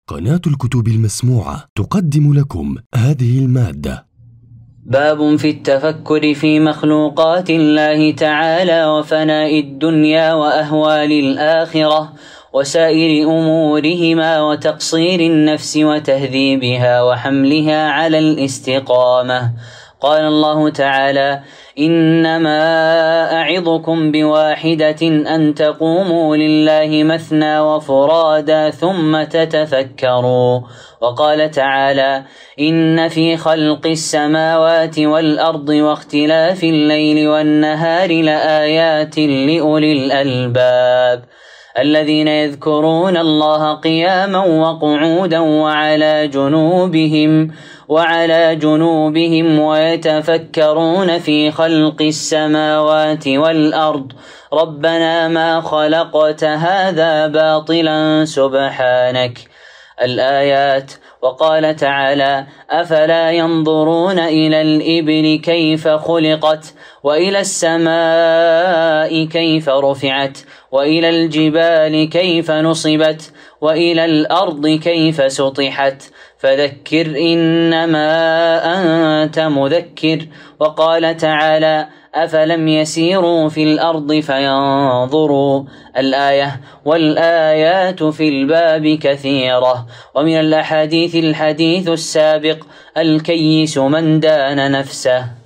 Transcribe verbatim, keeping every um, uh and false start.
قناة الكتب المسموعة تقدم لكم هذه المادة. باب في التفكر في مخلوقات الله تعالى وفناء الدنيا وأهوال الآخرة وسائر أمورهما وتقصير النفس وتهذيبها وحملها على الاستقامة. قال الله تعالى: إنما أعظكم بواحدة أن تقوموا لله مثنى وفرادا ثم تتفكروا. وقال تعالى: إن في خلق السماوات والأرض واختلاف الليل والنهار لآيات لأولي الألباب الذين يذكرون الله قياما وقعودا وعلى جنوبهم وعلى جنوبهم ويتفكرون في خلق السماوات والأرض ربنا ما خلقت هذا باطلا سبحانك. الآيات. وقال تعالى: أفلا ينظرون إلى الإبل كيف خلقت وإلى السماء كيف رفعت وإلى الجبال كيف نصبت وإلى الأرض كيف سطحت فذكر إنما أنت مذكر. وقال تعالى: أفلم يسيروا في الأرض فينظروا. الآية. والآيات في الباب كثيرة. ومن الأحاديث الحديث السابق: الكيس من دان نفسه.